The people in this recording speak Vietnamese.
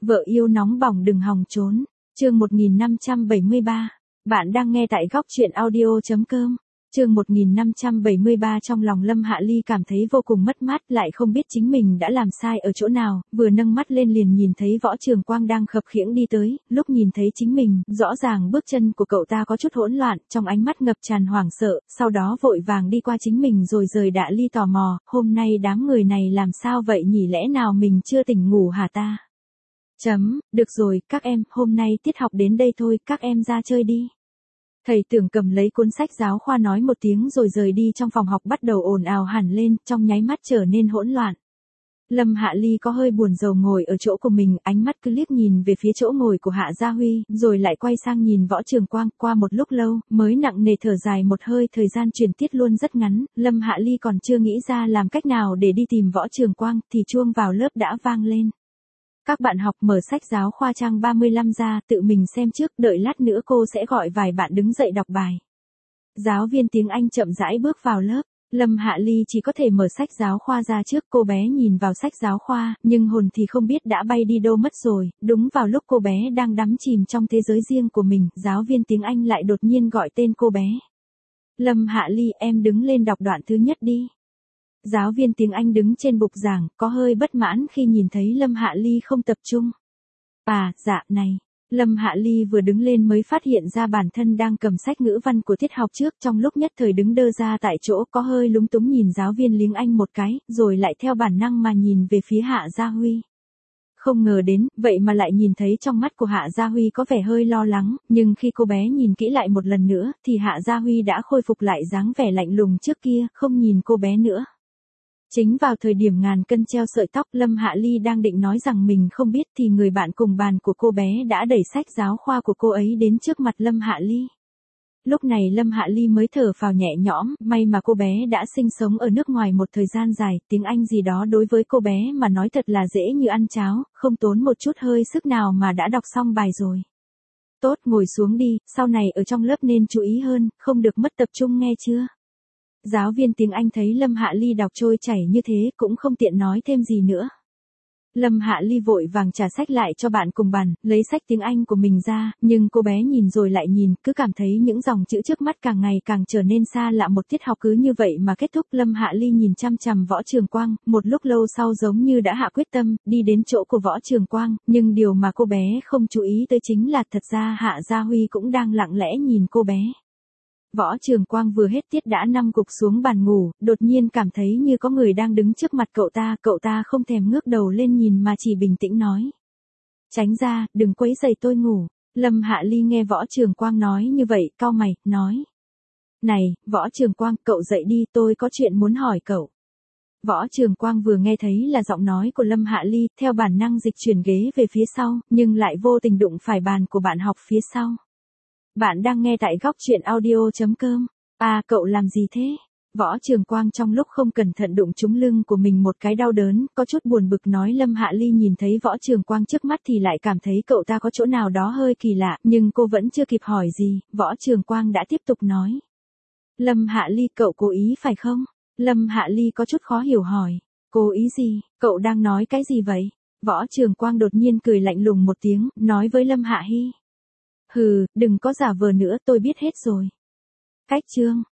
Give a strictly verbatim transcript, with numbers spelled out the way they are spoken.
Vợ yêu nóng bỏng đừng hòng trốn. Chương một nghìn năm trăm bảy mươi ba. Bạn đang nghe tại góc truyện audio chấm com. Chương một nghìn năm trăm bảy mươi ba. Trong lòng Lâm Hạ Ly cảm thấy vô cùng mất mát, lại không biết chính mình đã làm sai ở chỗ nào, vừa nâng mắt lên liền nhìn thấy Võ Trường Quang đang khập khiễng đi tới, lúc nhìn thấy chính mình, rõ ràng bước chân của cậu ta có chút hỗn loạn, trong ánh mắt ngập tràn hoảng sợ, sau đó vội vàng đi qua chính mình rồi rời Đạ Ly tò mò, hôm nay đám người này làm sao vậy nhỉ, lẽ nào mình chưa tỉnh ngủ hả ta? Chấm, được rồi, các em, hôm nay tiết học đến đây thôi, các em ra chơi đi. Thầy Tưởng cầm lấy cuốn sách giáo khoa nói một tiếng rồi rời đi, trong phòng học bắt đầu ồn ào hẳn lên, trong nháy mắt trở nên hỗn loạn. Lâm Hạ Ly có hơi buồn rầu ngồi ở chỗ của mình, ánh mắt cứ liếc nhìn về phía chỗ ngồi của Hạ Gia Huy, rồi lại quay sang nhìn Võ Trường Quang, qua một lúc lâu, mới nặng nề thở dài một hơi, thời gian chuyển tiết luôn rất ngắn, Lâm Hạ Ly còn chưa nghĩ ra làm cách nào để đi tìm Võ Trường Quang, thì chuông vào lớp đã vang lên. Các bạn học mở sách giáo khoa trang ba mươi lăm ra, tự mình xem trước, đợi lát nữa cô sẽ gọi vài bạn đứng dậy đọc bài. Giáo viên tiếng Anh chậm rãi bước vào lớp, Lâm Hạ Ly chỉ có thể mở sách giáo khoa ra trước, cô bé nhìn vào sách giáo khoa, nhưng hồn thì không biết đã bay đi đâu mất rồi, đúng vào lúc cô bé đang đắm chìm trong thế giới riêng của mình, giáo viên tiếng Anh lại đột nhiên gọi tên cô bé. Lâm Hạ Ly, em đứng lên đọc đoạn thứ nhất đi. Giáo viên tiếng Anh đứng trên bục giảng, có hơi bất mãn khi nhìn thấy Lâm Hạ Ly không tập trung. À, dạ, này. Lâm Hạ Ly vừa đứng lên mới phát hiện ra bản thân đang cầm sách ngữ văn của tiết học trước, trong lúc nhất thời đứng đơ ra tại chỗ, có hơi lúng túng nhìn giáo viên tiếng Anh một cái, rồi lại theo bản năng mà nhìn về phía Hạ Gia Huy. Không ngờ đến, vậy mà lại nhìn thấy trong mắt của Hạ Gia Huy có vẻ hơi lo lắng, nhưng khi cô bé nhìn kỹ lại một lần nữa, thì Hạ Gia Huy đã khôi phục lại dáng vẻ lạnh lùng trước kia, không nhìn cô bé nữa. Chính vào thời điểm ngàn cân treo sợi tóc, Lâm Hạ Ly đang định nói rằng mình không biết thì người bạn cùng bàn của cô bé đã đẩy sách giáo khoa của cô ấy đến trước mặt Lâm Hạ Ly. Lúc này Lâm Hạ Ly mới thở phào nhẹ nhõm, may mà cô bé đã sinh sống ở nước ngoài một thời gian dài, tiếng Anh gì đó đối với cô bé mà nói thật là dễ như ăn cháo, không tốn một chút hơi sức nào mà đã đọc xong bài rồi. Tốt, ngồi xuống đi, sau này ở trong lớp nên chú ý hơn, không được mất tập trung nghe chưa? Giáo viên tiếng Anh thấy Lâm Hạ Ly đọc trôi chảy như thế cũng không tiện nói thêm gì nữa. Lâm Hạ Ly vội vàng trả sách lại cho bạn cùng bàn, lấy sách tiếng Anh của mình ra, nhưng cô bé nhìn rồi lại nhìn, cứ cảm thấy những dòng chữ trước mắt càng ngày càng trở nên xa lạ, một tiết học cứ như vậy mà kết thúc. Lâm Hạ Ly nhìn chăm chằm Võ Trường Quang, một lúc lâu sau giống như đã hạ quyết tâm, đi đến chỗ của Võ Trường Quang, nhưng điều mà cô bé không chú ý tới chính là thật ra Hạ Gia Huy cũng đang lặng lẽ nhìn cô bé. Võ Trường Quang vừa hết tiết đã nằm gục xuống bàn ngủ, đột nhiên cảm thấy như có người đang đứng trước mặt cậu ta, cậu ta không thèm ngước đầu lên nhìn mà chỉ bình tĩnh nói. Tránh ra, đừng quấy rầy tôi ngủ. Lâm Hạ Ly nghe Võ Trường Quang nói như vậy, cau mày, nói. Này, Võ Trường Quang, cậu dậy đi, tôi có chuyện muốn hỏi cậu. Võ Trường Quang vừa nghe thấy là giọng nói của Lâm Hạ Ly, theo bản năng dịch chuyển ghế về phía sau, nhưng lại vô tình đụng phải bàn của bạn học phía sau. Bạn đang nghe tại góc truyện audio chấm com. À, cậu làm gì thế? Võ Trường Quang trong lúc không cẩn thận đụng trúng lưng của mình một cái đau đớn, có chút buồn bực nói. Lâm Hạ Ly nhìn thấy Võ Trường Quang trước mắt thì lại cảm thấy cậu ta có chỗ nào đó hơi kỳ lạ, nhưng cô vẫn chưa kịp hỏi gì, Võ Trường Quang đã tiếp tục nói. Lâm Hạ Ly, cậu cố ý phải không? Lâm Hạ Ly có chút khó hiểu hỏi. Cố ý gì? Cậu đang nói cái gì vậy? Võ Trường Quang đột nhiên cười lạnh lùng một tiếng, nói với Lâm Hạ Hy. Hừ, đừng có giả vờ nữa, tôi biết hết rồi. Cách chương.